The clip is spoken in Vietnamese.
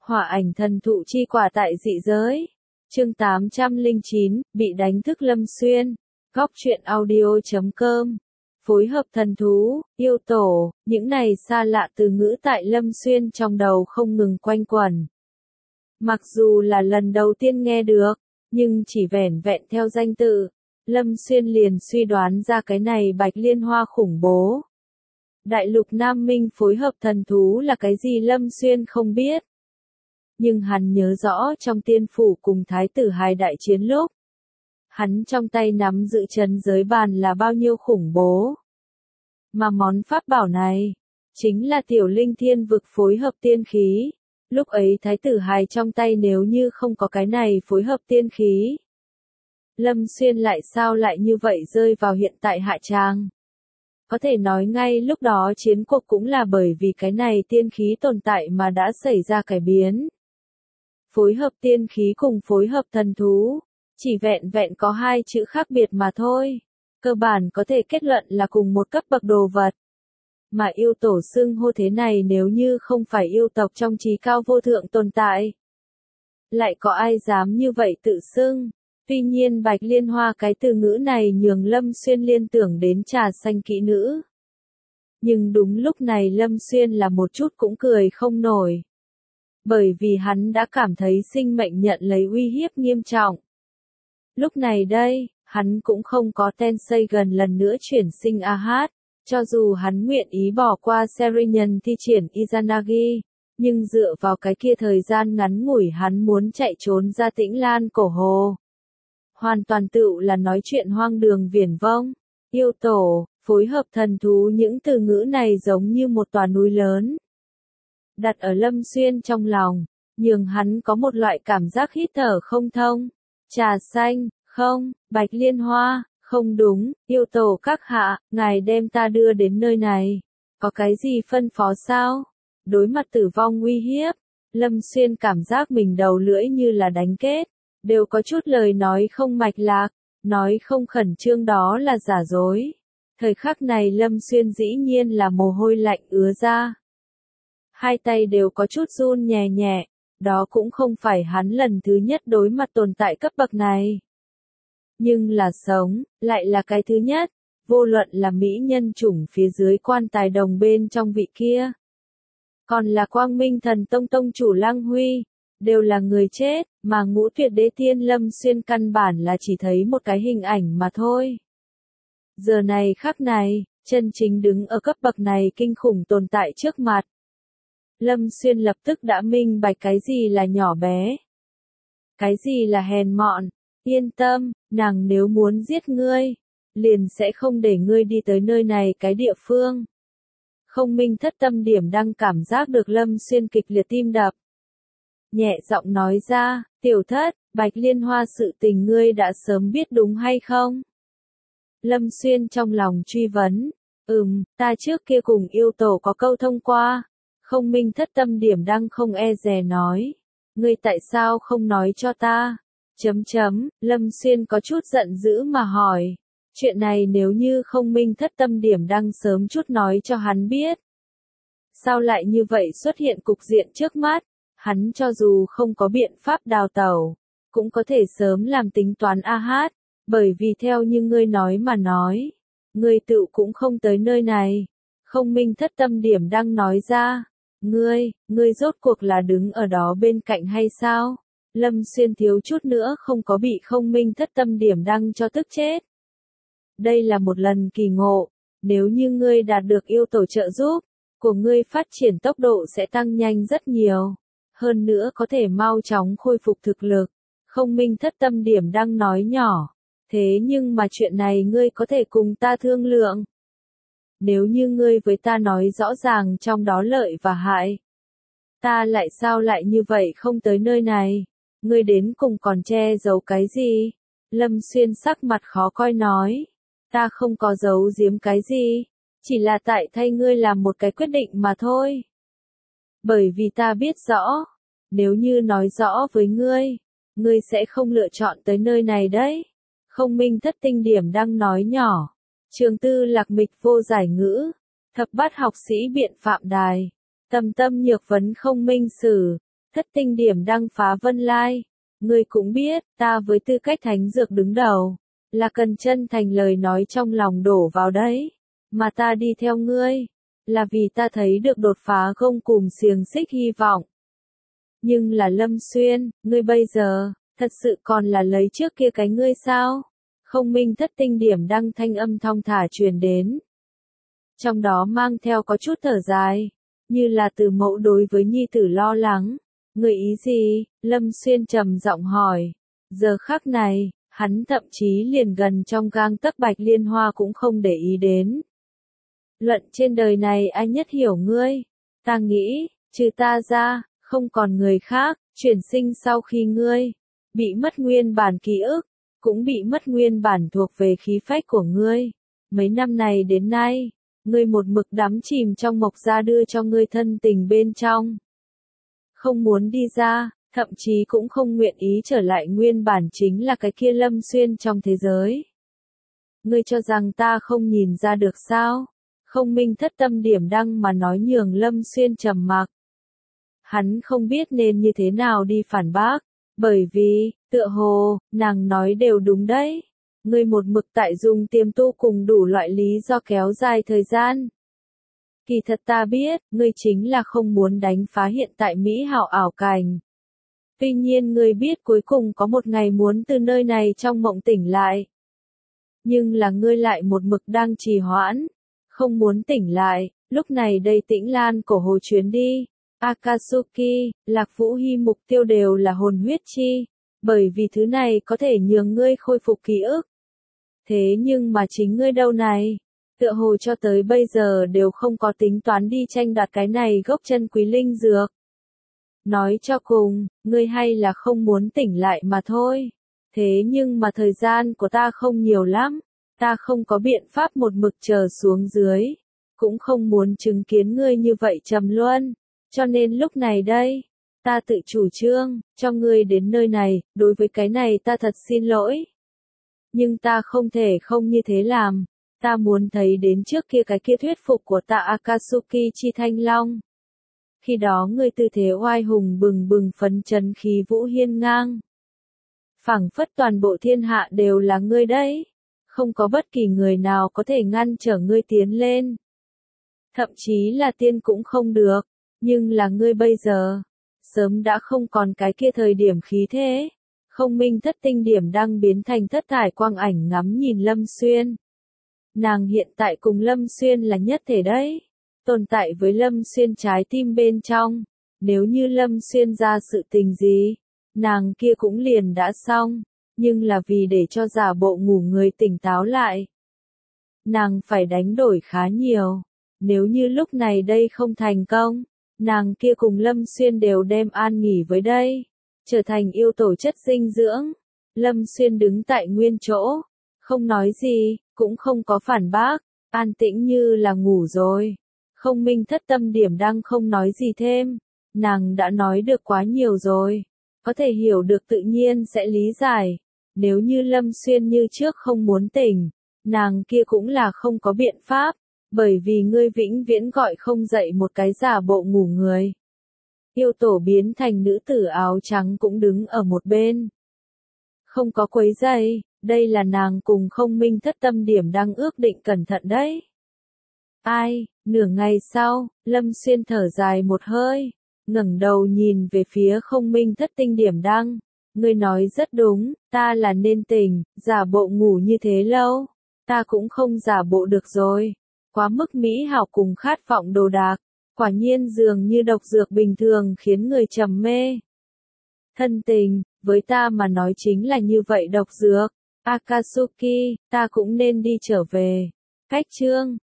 Hỏa ảnh thần thụ chi quả tại dị giới. Chương 809, bị đánh thức Lâm Xuyên. Góc truyện audio.com. Phối hợp thần thú, yêu tổ, những này xa lạ từ ngữ tại Lâm Xuyên trong đầu không ngừng quanh quẩn. Mặc dù là lần đầu tiên nghe được, nhưng chỉ vẻn vẹn theo danh tự, Lâm Xuyên liền suy đoán ra cái này Bạch Liên Hoa khủng bố. Đại lục Nam Minh phối hợp thần thú là cái gì Lâm Xuyên không biết. Nhưng hắn nhớ rõ trong tiên phủ cùng thái tử hài đại chiến lúc, hắn trong tay nắm giữ trấn giới bàn là bao nhiêu khủng bố. Mà món pháp bảo này, chính là tiểu linh thiên vực phối hợp tiên khí. Lúc ấy thái tử hài trong tay nếu như không có cái này phối hợp tiên khí, Lâm Xuyên lại sao lại như vậy rơi vào hiện tại hạ tràng. Có thể nói ngay lúc đó chiến cuộc cũng là bởi vì cái này tiên khí tồn tại mà đã xảy ra cải biến. Phối hợp tiên khí cùng phối hợp thần thú, chỉ vẹn vẹn có hai chữ khác biệt mà thôi. Cơ bản có thể kết luận là cùng một cấp bậc đồ vật. Mà yêu tổ xưng hô thế này nếu như không phải yêu tộc trong trí cao vô thượng tồn tại, lại có ai dám như vậy tự xưng. Tuy nhiên Bạch Liên Hoa cái từ ngữ này nhường Lâm Xuyên liên tưởng đến trà xanh kỹ nữ. Nhưng đúng lúc này Lâm Xuyên là một chút cũng cười không nổi. Bởi vì hắn đã cảm thấy sinh mệnh nhận lấy uy hiếp nghiêm trọng. Lúc này đây, hắn cũng không có ten xây gần lần nữa chuyển sinh Ahad. Cho dù hắn nguyện ý bỏ qua Serinhân thi triển Izanagi, nhưng dựa vào cái kia thời gian ngắn ngủi hắn muốn chạy trốn ra Tĩnh Lan cổ hồ. Hoàn toàn tựu là nói chuyện hoang đường viển vông. Yêu tổ, phối hợp thần thú những từ ngữ này giống như một tòa núi lớn. Đặt ở Lâm Xuyên trong lòng, nhường hắn có một loại cảm giác hít thở không thông. Trà xanh, không, Bạch Liên Hoa, không đúng, yêu tổ các hạ, ngài đem ta đưa đến nơi này. Có cái gì phân phó sao? Đối mặt tử vong uy hiếp, Lâm Xuyên cảm giác mình đầu lưỡi như là đánh kết, đều có chút lời nói không mạch lạc, nói không khẩn trương đó là giả dối. Thời khắc này Lâm Xuyên dĩ nhiên là mồ hôi lạnh ứa ra. Hai tay đều có chút run nhẹ nhẹ, đó cũng không phải hắn lần thứ nhất đối mặt tồn tại cấp bậc này. Nhưng là sống, lại là cái thứ nhất, vô luận là mỹ nhân chủng phía dưới quan tài đồng bên trong vị kia. Còn là Quang Minh Thần Tông tông chủ Lăng Huy, đều là người chết, mà Ngũ Tuyệt Đế Thiên Lâm Xuyên căn bản là chỉ thấy một cái hình ảnh mà thôi. Giờ này khắc này, chân chính đứng ở cấp bậc này kinh khủng tồn tại trước mặt. Lâm Xuyên lập tức đã minh bạch cái gì là nhỏ bé, cái gì là hèn mọn. Yên tâm, nàng nếu muốn giết ngươi, liền sẽ không để ngươi đi tới nơi này cái địa phương. Không Minh Thất tâm điểm đang cảm giác được Lâm Xuyên kịch liệt tim đập. Nhẹ giọng nói ra, tiểu thất, Bạch Liên Hoa sự tình ngươi đã sớm biết đúng hay không? Lâm Xuyên trong lòng truy vấn, ta trước kia cùng yêu tổ có câu thông qua. Không Minh Thất tâm điểm đang không e dè nói, ngươi tại sao không nói cho ta? Lâm Xuyên có chút giận dữ mà hỏi. Chuyện này nếu như Không Minh Thất tâm điểm đang sớm chút nói cho hắn biết. Sao lại như vậy xuất hiện cục diện trước mắt? Hắn cho dù không có biện pháp đào tẩu, cũng có thể sớm làm tính toán Ahad. Bởi vì theo như ngươi nói mà nói, ngươi tự cũng không tới nơi này. Không Minh Thất tâm điểm đang nói ra. Ngươi rốt cuộc là đứng ở đó bên cạnh hay sao? Lâm Xuyên thiếu chút nữa không có bị Không Minh Thất tâm điểm đăng cho tức chết. Đây là một lần kỳ ngộ, nếu như ngươi đạt được yêu tổ trợ giúp, của ngươi phát triển tốc độ sẽ tăng nhanh rất nhiều. Hơn nữa có thể mau chóng khôi phục thực lực. Không Minh Thất tâm điểm đang nói nhỏ. Thế nhưng mà chuyện này ngươi có thể cùng ta thương lượng. Nếu như ngươi với ta nói rõ ràng trong đó lợi và hại, ta lại sao lại như vậy không tới nơi này? Ngươi đến cùng còn che giấu cái gì? Lâm Xuyên sắc mặt khó coi nói. Ta không có giấu giếm cái gì, chỉ là tại thay ngươi làm một cái quyết định mà thôi. Bởi vì ta biết rõ, nếu như nói rõ với ngươi sẽ không lựa chọn tới nơi này đấy. Không Minh Thất tinh điểm đang nói nhỏ. Trường Tư Lạc Mịch vô giải ngữ. Thập bát học sĩ biện phạm đài. Tâm tâm nhược vấn không minh sử. Thất tinh điểm đăng phá vân lai. Ngươi cũng biết, ta với tư cách thánh dược đứng đầu, là cần chân thành lời nói trong lòng đổ vào đấy. Mà ta đi theo ngươi, là vì ta thấy được đột phá gông cùm xiềng xích hy vọng. Nhưng là Lâm Xuyên, ngươi bây giờ, thật sự còn là lấy trước kia cái ngươi sao? Không minh thất tinh điểm đăng thanh âm thong thả truyền đến. Trong đó mang theo có chút thở dài, như là từ mẫu đối với nhi tử lo lắng. Người ý gì? Lâm Xuyên trầm giọng hỏi. Giờ khắc này, hắn thậm chí liền gần trong gang tấc Bạch Liên Hoa cũng không để ý đến. Luận trên đời này ai nhất hiểu ngươi? Ta nghĩ, trừ ta ra, không còn người khác, chuyển sinh sau khi ngươi bị mất nguyên bản ký ức, cũng bị mất nguyên bản thuộc về khí phách của ngươi. Mấy năm này đến nay, ngươi một mực đắm chìm trong Mộc Gia đưa cho ngươi thân tình bên trong. Không muốn đi ra, thậm chí cũng không nguyện ý trở lại nguyên bản chính là cái kia Lâm Xuyên trong thế giới. Ngươi cho rằng ta không nhìn ra được sao? Không minh thất tâm điểm đăng mà nói nhường Lâm Xuyên trầm mặc. Hắn không biết nên như thế nào đi phản bác, bởi vì, tựa hồ, nàng nói đều đúng đấy. Ngươi một mực tại dùng tiềm tu cùng đủ loại lý do kéo dài thời gian. Kỳ thật ta biết, ngươi chính là không muốn đánh phá hiện tại Mỹ hảo ảo cảnh. Tuy nhiên ngươi biết cuối cùng có một ngày muốn từ nơi này trong mộng tỉnh lại. Nhưng là ngươi lại một mực đang trì hoãn, không muốn tỉnh lại, lúc này đây Tĩnh Lan cổ hồ chuyến đi. Akatsuki, Lạc Vũ Hy mục tiêu đều là hồn huyết chi, bởi vì thứ này có thể nhường ngươi khôi phục ký ức. Thế nhưng mà chính ngươi đâu này, tựa hồ cho tới bây giờ đều không có tính toán đi tranh đoạt cái này gốc chân quý linh dược. Nói cho cùng, ngươi hay là không muốn tỉnh lại mà thôi. Thế nhưng mà thời gian của ta không nhiều lắm, ta không có biện pháp một mực chờ xuống dưới, cũng không muốn chứng kiến ngươi như vậy trầm luân. Cho nên lúc này đây, ta tự chủ trương, cho ngươi đến nơi này, đối với cái này ta thật xin lỗi. Nhưng ta không thể không như thế làm, ta muốn thấy đến trước kia cái kia thuyết phục của ta Akatsuki chi thanh long. Khi đó ngươi tư thế oai hùng bừng bừng phấn chấn khí vũ hiên ngang. Phảng phất toàn bộ thiên hạ đều là ngươi đấy, không có bất kỳ người nào có thể ngăn trở ngươi tiến lên. Thậm chí là tiên cũng không được. Nhưng là ngươi bây giờ, sớm đã không còn cái kia thời điểm khí thế. Không minh thất tinh điểm đang biến thành thất thải quang ảnh ngắm nhìn Lâm Xuyên. Nàng hiện tại cùng Lâm Xuyên là nhất thể đấy. Tồn tại với Lâm Xuyên trái tim bên trong. Nếu như Lâm Xuyên ra sự tình gì, nàng kia cũng liền đã xong. Nhưng là vì để cho giả bộ ngủ người tỉnh táo lại, nàng phải đánh đổi khá nhiều. Nếu như lúc này đây không thành công, nàng kia cùng Lâm Xuyên đều đem an nghỉ với đây, trở thành yêu tổ chất dinh dưỡng. Lâm Xuyên đứng tại nguyên chỗ, không nói gì, cũng không có phản bác, an tĩnh như là ngủ rồi. Không minh thất tâm điểm đang không nói gì thêm, nàng đã nói được quá nhiều rồi, có thể hiểu được tự nhiên sẽ lý giải. Nếu như Lâm Xuyên như trước không muốn tỉnh, nàng kia cũng là không có biện pháp. Bởi vì ngươi vĩnh viễn gọi không dậy một cái giả bộ ngủ người. Yêu tổ biến thành nữ tử áo trắng cũng đứng ở một bên. Không có quấy rầy, đây là nàng cùng không minh thất tâm điểm đang ước định cẩn thận đấy. Ai, nửa ngày sau, Lâm Xuyên thở dài một hơi, ngẩng đầu nhìn về phía không minh thất tinh điểm đăng. Ngươi nói rất đúng, ta là nên tỉnh, giả bộ ngủ như thế lâu. Ta cũng không giả bộ được rồi. Quá mức mỹ hảo cùng khát vọng đồ đạc, quả nhiên dường như độc dược bình thường khiến người trầm mê. Thân tình, với ta mà nói chính là như vậy độc dược. Akatsuki, ta cũng nên đi trở về. Cách chương